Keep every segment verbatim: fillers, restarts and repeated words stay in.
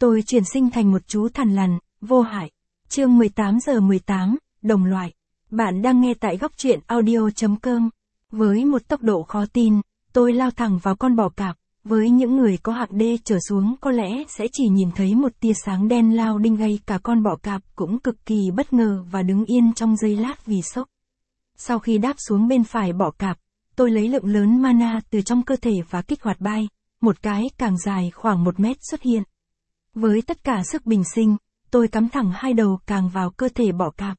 Tôi chuyển sinh thành một chú thằn lằn, vô hại. Chương mười tám giờ mười tám, đồng loại. Bạn đang nghe tại góc truyện audio.com. Với một tốc độ khó tin, tôi lao thẳng vào con bò cạp. Với những người có hạng D trở xuống có lẽ sẽ chỉ nhìn thấy một tia sáng đen lao đinh gây cả con bò cạp cũng cực kỳ bất ngờ và đứng yên trong giây lát vì sốc. Sau khi đáp xuống bên phải bò cạp, tôi lấy lượng lớn mana từ trong cơ thể và kích hoạt bay, một cái càng dài khoảng một mét xuất hiện. Với tất cả sức bình sinh, tôi cắm thẳng hai đầu càng vào cơ thể bò cạp.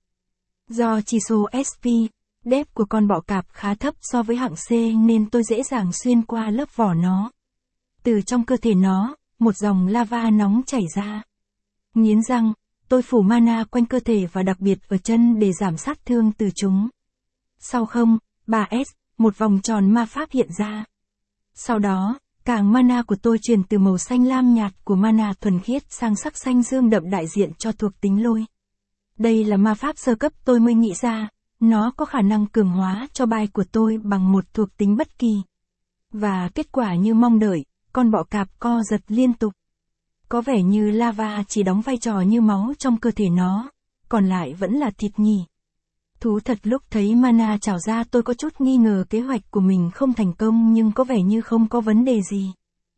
Do chỉ số ét pê, depth của con bò cạp khá thấp so với hạng C nên tôi dễ dàng xuyên qua lớp vỏ nó. Từ trong cơ thể nó, một dòng lava nóng chảy ra. Nghiến răng, tôi phủ mana quanh cơ thể và đặc biệt ở chân để giảm sát thương từ chúng. Sau không, ba S, một vòng tròn ma pháp hiện ra. Sau đó, càng mana của tôi chuyển từ màu xanh lam nhạt của mana thuần khiết sang sắc xanh dương đậm đại diện cho thuộc tính lôi. Đây là ma pháp sơ cấp tôi mới nghĩ ra, nó có khả năng cường hóa cho bay của tôi bằng một thuộc tính bất kỳ. Và kết quả như mong đợi, con bọ cạp co giật liên tục. Có vẻ như lava chỉ đóng vai trò như máu trong cơ thể nó, còn lại vẫn là thịt nhỉ. Thú thật lúc thấy mana trào ra tôi có chút nghi ngờ kế hoạch của mình không thành công nhưng có vẻ như không có vấn đề gì.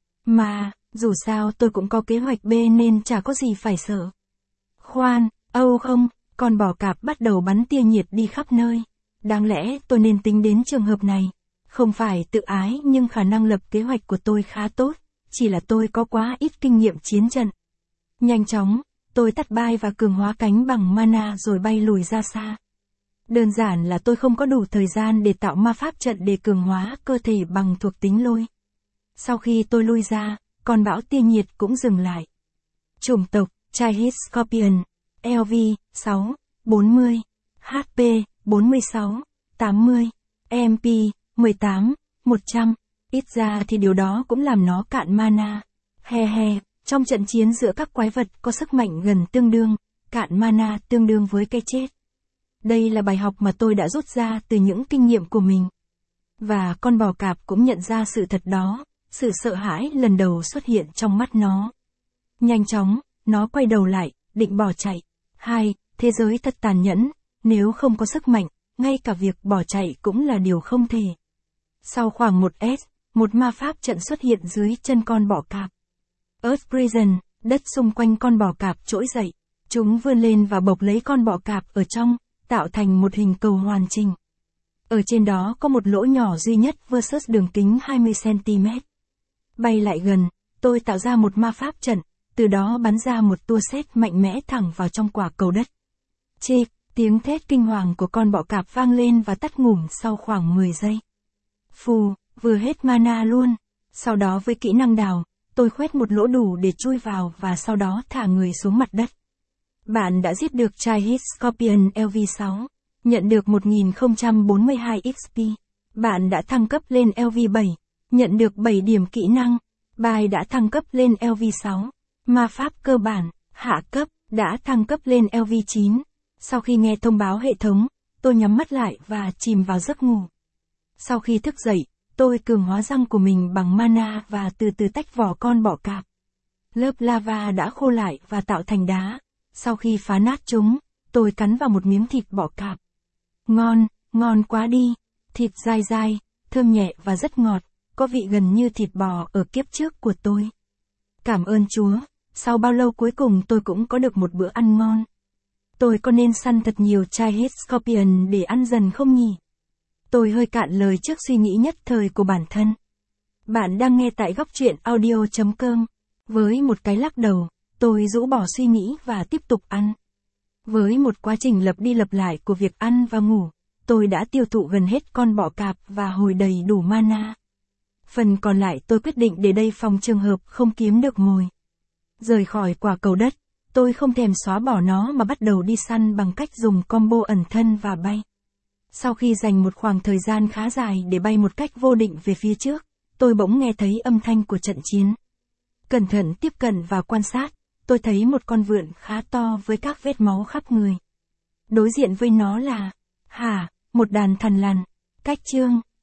Mà, dù sao tôi cũng có kế hoạch B nên chả có gì phải sợ. Khoan, âu không, con bò cạp bắt đầu bắn tia nhiệt đi khắp nơi. Đáng lẽ tôi nên tính đến trường hợp này. Không phải tự ái nhưng khả năng lập kế hoạch của tôi khá tốt, chỉ là tôi có quá ít kinh nghiệm chiến trận. Nhanh chóng, tôi tắt bay và cường hóa cánh bằng mana rồi bay lùi ra xa. Đơn giản là tôi không có đủ thời gian để tạo ma pháp trận để cường hóa cơ thể bằng thuộc tính lôi. Sau khi tôi lui ra, con bão tia nhiệt cũng dừng lại. Chủng tộc, Chihis Scorpion, lờ vê, sáu, bốn mươi, hát pê, bốn mươi sáu, tám mươi, em pê, mười tám, một trăm, ít ra thì điều đó cũng làm nó cạn mana. He he, trong trận chiến giữa các quái vật có sức mạnh gần tương đương, cạn mana tương đương với cái chết. Đây là bài học mà tôi đã rút ra từ những kinh nghiệm của mình. Và con bò cạp cũng nhận ra sự thật đó, sự sợ hãi lần đầu xuất hiện trong mắt nó. Nhanh chóng, nó quay đầu lại, định bỏ chạy. Hai, thế giới thật tàn nhẫn, nếu không có sức mạnh, ngay cả việc bỏ chạy cũng là điều không thể. Sau khoảng một S, một ma pháp trận xuất hiện dưới chân con bò cạp. Earth Prison, đất xung quanh con bò cạp trỗi dậy. Chúng vươn lên và bọc lấy con bò cạp ở trong, tạo thành một hình cầu hoàn chỉnh. Ở trên đó có một lỗ nhỏ duy nhất versus đường kính hai mươi xăng-ti-mét. Bay lại gần, tôi tạo ra một ma pháp trận, từ đó bắn ra một tua sét mạnh mẽ thẳng vào trong quả cầu đất. Chịp, tiếng thét kinh hoàng của con bọ cạp vang lên và tắt ngủm sau khoảng mười giây. Phù, vừa hết mana luôn. Sau đó với kỹ năng đào, tôi khoét một lỗ đủ để chui vào và sau đó thả người xuống mặt đất. Bạn đã giết được Chihis Scorpion lờ vê sáu, nhận được một nghìn không trăm bốn mươi hai ích pê. Bạn đã thăng cấp lên lờ vê bảy, nhận được bảy điểm kỹ năng. Bài đã thăng cấp lên lờ vê sáu. Ma pháp cơ bản, hạ cấp, đã thăng cấp lên lờ vê chín. Sau khi nghe thông báo hệ thống, tôi nhắm mắt lại và chìm vào giấc ngủ. Sau khi thức dậy, tôi cường hóa răng của mình bằng mana và từ từ tách vỏ con bọ cạp. Lớp lava đã khô lại và tạo thành đá. Sau khi phá nát chúng, tôi cắn vào một miếng thịt bọ cạp. Ngon, ngon quá đi. Thịt dai dai, thơm nhẹ và rất ngọt, có vị gần như thịt bò ở kiếp trước của tôi. Cảm ơn Chúa, sau bao lâu cuối cùng tôi cũng có được một bữa ăn ngon. Tôi có nên săn thật nhiều Chihis Scorpion để ăn dần không nhỉ? Tôi hơi cạn lời trước suy nghĩ nhất thời của bản thân. Bạn đang nghe tại góc truyện audio.com. Với một cái lắc đầu, tôi rũ bỏ suy nghĩ và tiếp tục ăn. Với một quá trình lặp đi lặp lại của việc ăn và ngủ, tôi đã tiêu thụ gần hết con bọ cạp và hồi đầy đủ mana. Phần còn lại tôi quyết định để đây phòng trường hợp không kiếm được mồi. Rời khỏi quả cầu đất, tôi không thèm xóa bỏ nó mà bắt đầu đi săn bằng cách dùng combo ẩn thân và bay. Sau khi dành một khoảng thời gian khá dài để bay một cách vô định về phía trước, tôi bỗng nghe thấy âm thanh của trận chiến. Cẩn thận tiếp cận và quan sát, tôi thấy một con vượn khá to với các vết máu khắp người. Đối diện với nó là, hả, một đàn thằn lằn. Cách chương